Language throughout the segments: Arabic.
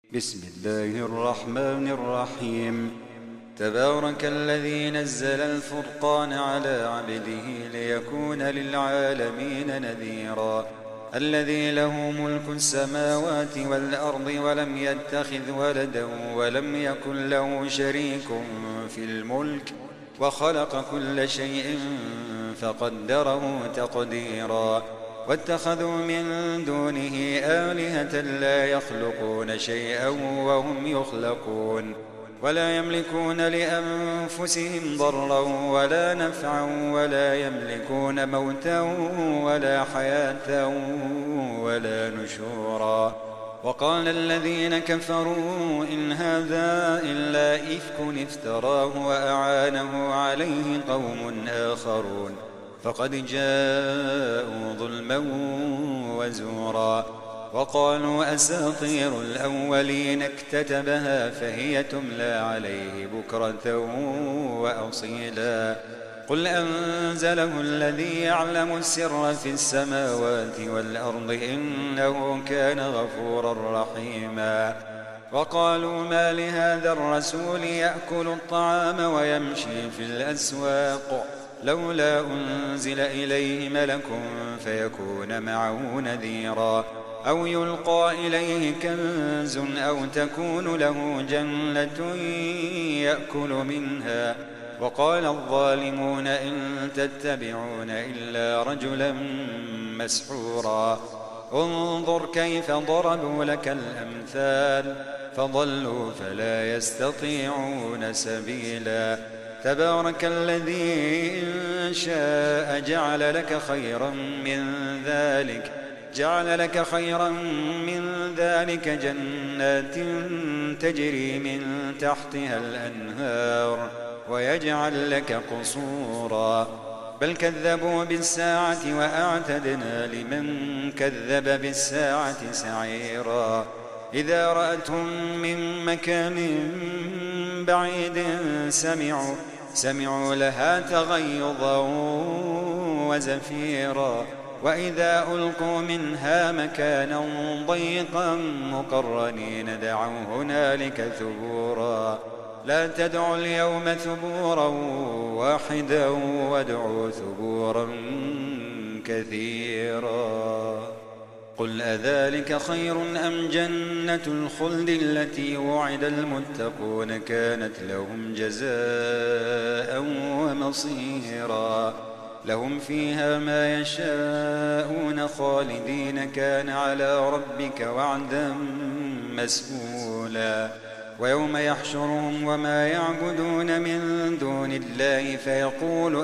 بسم الله الرحمن الرحيم. تبارك الذي نزل الفرقان على عبده ليكون للعالمين نذيرا. الذي له ملك السماوات والأرض ولم يتخذ ولدا ولم يكن له شريك في الملك وخلق كل شيء فقدره تقديرا. واتخذوا من دونه آلهة لا يخلقون شيئا وهم يخلقون ولا يملكون لأنفسهم ضرا ولا نفعا ولا يملكون موتا ولا حياة ولا نشورا. وقال الذين كفروا إن هذا إلا إفك افتراه وأعانه عليه قوم آخرون فقد جاءوا ظلما وزورا. وقالوا أساطير الأولين اكتتبها فهي تملى عليه بكرة وأصيلا. قل أنزله الذي يعلم السر في السماوات والأرض إنه كان غفورا رحيما. وقالوا ما لهذا الرسول يأكل الطعام ويمشي في الأسواق لولا أنزل إليه ملك فيكون معه نذيرا أو يلقى إليه كنز أو تكون له جنة يأكل منها. وقال الظالمون إن تتبعون إلا رجلا مسحورا. انظر كيف ضربوا لك الأمثال فضلوا فلا يستطيعون سبيلا. تبارك الذي إن شاء جعل لك خيرا من ذلك جنات تجري من تحتها الأنهار ويجعل لك قصورا. بل كذبوا بالساعة وأعتدنا لمن كذب بالساعة سعيرا. إذا رأتهم من مكان بعيد سمعوا لها تغيظا وزفيرا. وإذا ألقوا منها مكانا ضيقا مقرنين دعوا هنالك ثبورا. لا تدعوا اليوم ثبورا واحدا وادعوا ثبورا كثيرا. قل أذلك خير أم جنة الخلد التي وعد المتقون كانت لهم جزاء ومصيرا. لهم فيها ما يشاءون خالدين كان على ربك وعدا مسئولا. ويوم يحشرهم وما يعبدون من دون الله فيقول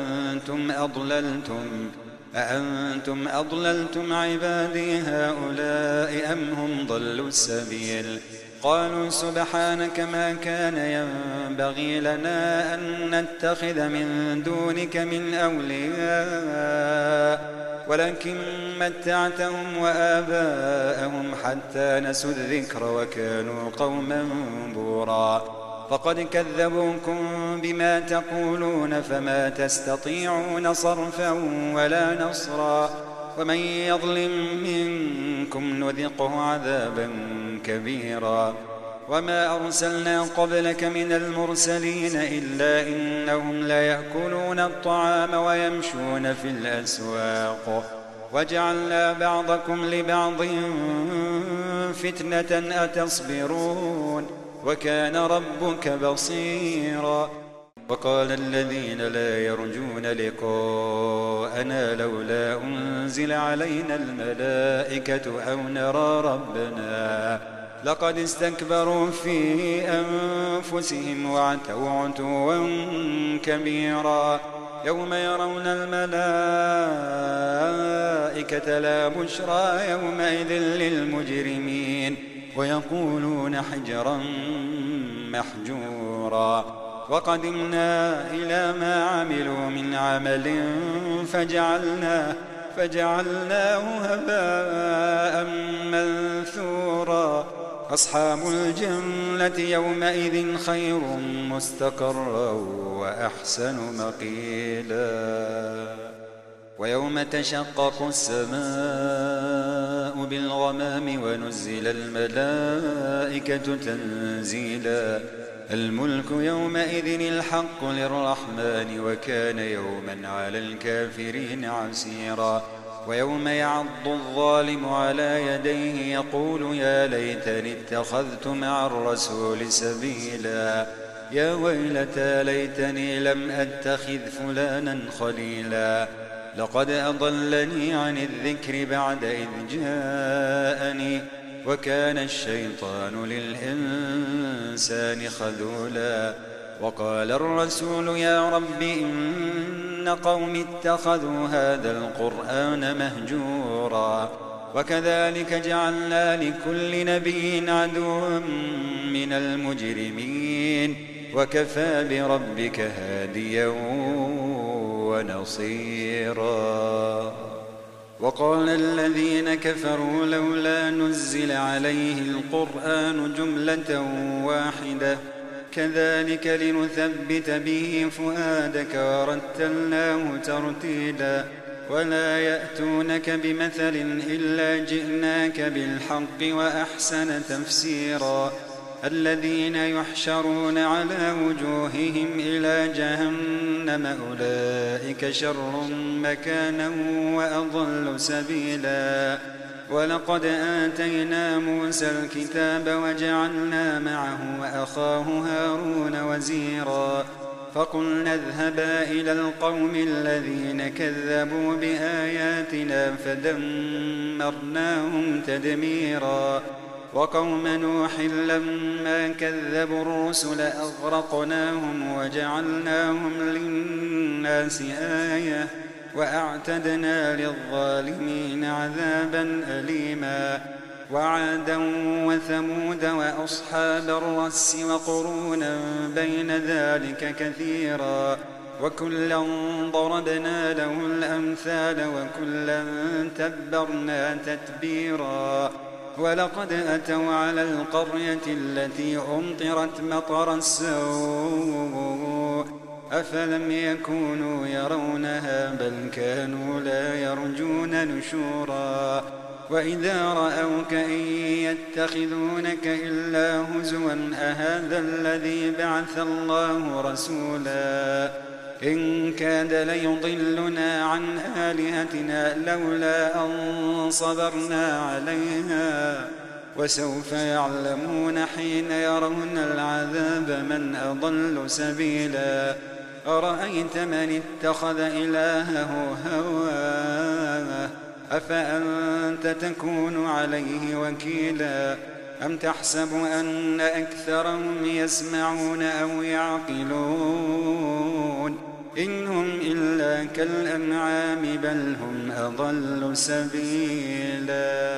أأنتم أضللتم عبادي هؤلاء أم هم ضلوا السبيل. قالوا سبحانك ما كان ينبغي لنا أن نتخذ من دونك من أولياء ولكن متعتهم وآباءهم حتى نسوا الذكر وكانوا قوما بورا. فقد كذبوكم بما تقولون فما تستطيعون صرفا ولا نصرا. ومن يظلم منكم نذقه عذابا كبيرا. وما أرسلنا قبلك من المرسلين إلا إنهم ليأكلون الطعام ويمشون في الأسواق وجعلنا بعضكم لبعض فتنة أتصبرون وكان ربك بصيرا. وقال الذين لا يرجون لقاءنا لولا أنزل علينا الملائكة أو نرى ربنا لقد استكبروا في أنفسهم وعتوا عتوا كبيرا. يوم يرون الملائكة لا بشرى يومئذ للمجرمين ويقولون حجرا محجورا. وقدمنا إلى ما عملوا من عمل فجعلناه هباء منثورا. أصحاب الجنة يومئذ خير مستقرا وأحسن مقيلا. ويوم تشقق السماء بالغمام ونزل الملائكة تنزيلا الملك يومئذ الحق للرحمن وكان يوما على الكافرين عسيرا ويوم يعض الظالم على يديه يقول يا ليتني اتخذت مع الرسول سبيلا يا ويلتى ليتني لم أتخذ فلانا خليلا لقد أضلني عن الذكر بعد إذ جاءني وكان الشيطان للإنسان خذولا وقال الرسول يا رب إن قوم اتخذوا هذا القرآن مهجورا وكذلك جعلنا لكل نبي عدوا من المجرمين وكفى بربك هاديا ونصيرا وقال الذين كفروا لولا نزل عليه القرآن جملة واحدة كذلك لنثبت به فؤادك ورتلناه ترتيلا ولا يأتونك بمثل إلا جئناك بالحق وأحسن تفسيرا الذين يحشرون على وجوههم إلى جهنم أولئك شر مكانا وأضل سبيلا ولقد آتينا موسى الكتاب وجعلنا معه وأخاه هارون وزيرا فقلنا اذهبا إلى القوم الذين كذبوا بآياتنا فدمرناهم تدميرا وقوم نوح لما كذبوا الرسل أغرقناهم وجعلناهم للناس آية وأعتدنا للظالمين عذابا أليما وعادا وثمود وأصحاب الرس وقرونا بين ذلك كثيرا وكلا ضربنا له الأمثال وكلا تبرنا تتبيرا ولقد أتوا على القرية التي أمطرت مطر السوء أفلم يكونوا يرونها بل كانوا لا يرجون نشورا وإذا رأوك إن يتخذونك إلا هزوا أهذا الذي بعث الله رسولا إن كاد ليضلنا عن آلهتنا لولا أن صبرنا عليها وسوف يعلمون حين يرون العذاب من أضل سبيلا أرأيت من اتخذ إلهه هواه أفأنت تكون عليه وكيلا أم تحسب أن أكثرهم يسمعون أو يعقلون إن هم إلا كالأنعام بل هم أضل سبيلا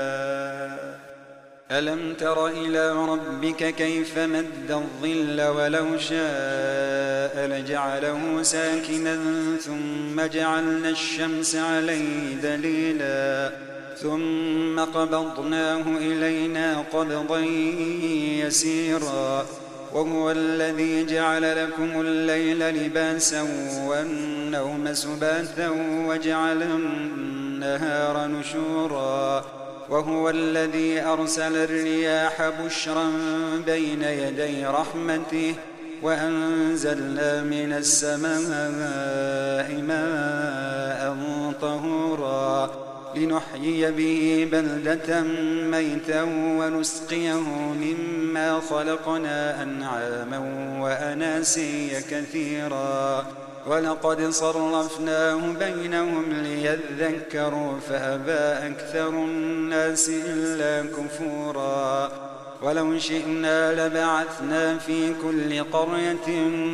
ألم تر إلى ربك كيف مد الظل ولو شاء لجعله ساكنا ثم جعلنا الشمس عليه دليلا ثم قبضناه إلينا قبضا يسيرا وهو الذي جعل لكم الليل لباسا والنوم سباتا وجعل النهار نشورا وهو الذي أرسل الرياح بشرا بين يدي رحمته وأنزلنا من السماء ماء طهورا لنحيي به بلدة ميتا ونسقيه مما خلقنا أنعاما وأناسيا كثيرا ولقد صرفناه بينهم ليذكروا فأبى أكثر الناس إلا كفورا ولو شئنا لبعثنا في كل قرية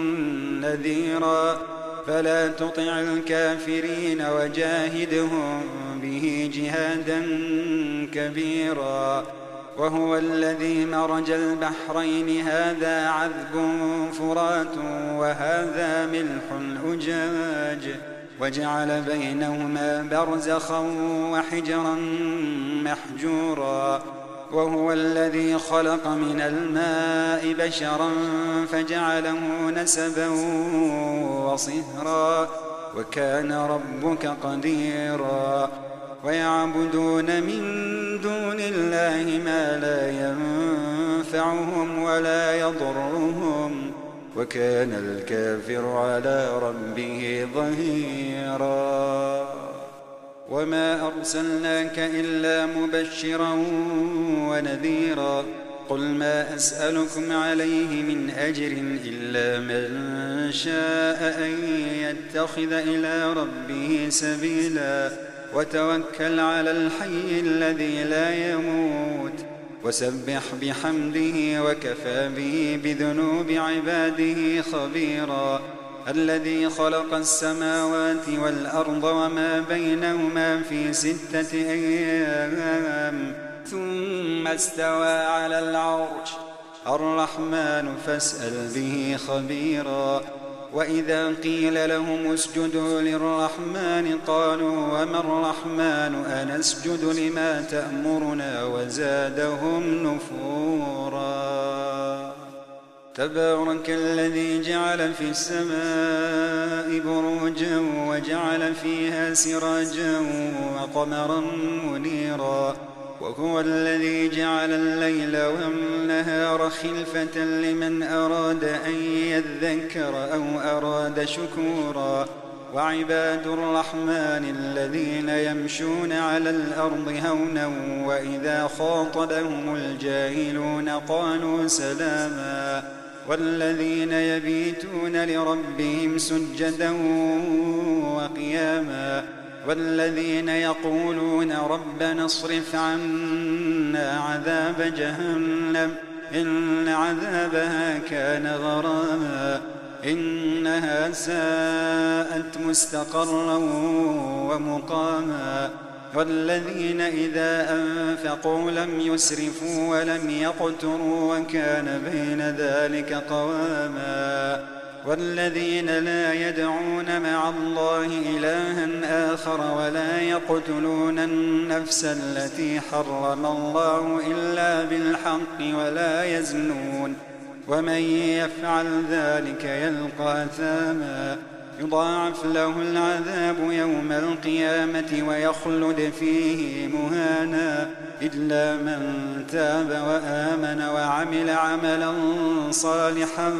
نذيرا فلا تطع الكافرين وجاهدهم به جهادا كبيرا وهو الذي مرج البحرين هذا عذب فرات وهذا ملح أجاج وجعل بينهما برزخا وحجرا محجورا وهو الذي خلق من الماء بشرا فجعله نسبا وصهرا وكان ربك قديرا ويعبدون من دون الله ما لا ينفعهم ولا يضرهم وكان الكافر على ربه ظهيرا وما أرسلناك إلا مبشرا ونذيرا قل ما أسألكم عليه من أجر إلا من شاء أن يتخذ إلى ربه سبيلا وتوكل على الحي الذي لا يموت وسبح بحمده وكفى به بذنوب عباده خبيرا الذي خلق السماوات والأرض وما بينهما في 6 أيام ثم استوى على العرش الرحمن فاسأل به خبيرا وإذا قيل لهم اسجدوا للرحمن قالوا وما الرحمن أنسجد لما تأمرنا وزادهم نفورا تبارك الذي جعل في السماء بروجا وجعل فيها سراجا وقمرا منيرا وهو الذي جعل الليل والنهار خلفة لمن أراد أن يذكر أو أراد شكورا وعباد الرحمن الذين يمشون على الأرض هونا وإذا خاطبهم الجاهلون قالوا سلاما والذين يبيتون لربهم سجدا وقياما والذين يقولون ربنا اصرف عنا عذاب جهنم إن عذابها كان غراما إنها ساءت مستقرا ومقاما والذين إذا أنفقوا لم يسرفوا ولم يقتروا وكان بين ذلك قواما والذين لا يدعون مع الله إلها آخر ولا يقتلون النفس التي حرم الله إلا بالحق ولا يزنون ومن يفعل ذلك يلقى أثاما يضاعف له العذاب يوم القيامة ويخلد فيه مهانا إلا من تاب وآمن وعمل عملا صالحا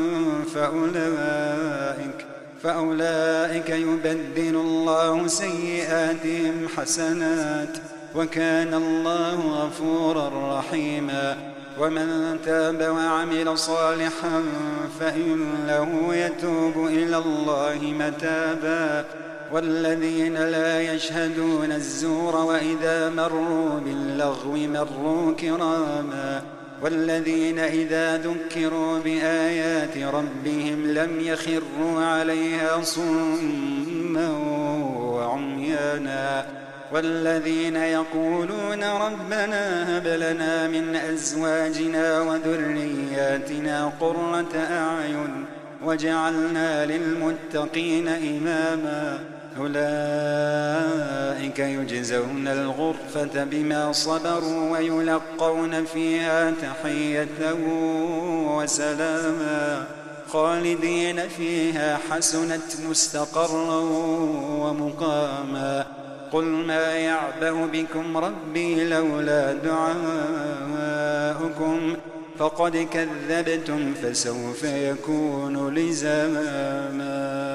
فأولئك يبدل الله سيئاتهم حسنات وكان الله غفورا رحيما ومن تاب وعمل صالحا فإنه يتوب إلى الله متابا والذين لا يشهدون الزور وإذا مروا باللغو مروا كراما والذين إذا ذكروا بآيات ربهم لم يخروا عليها صما وعميانا والذين يقولون ربنا هب لنا من أزواجنا وذرياتنا قرة أعين وجعلنا للمتقين إماما أولئك يجزون الغرفة بما صبروا ويلقون فيها تحية وسلاما خالدين فيها حسنت مستقرا ومقاما قل ما يعبأ بكم ربي لولا دعاؤكم فقد كذبتم فسوف يكون لزاما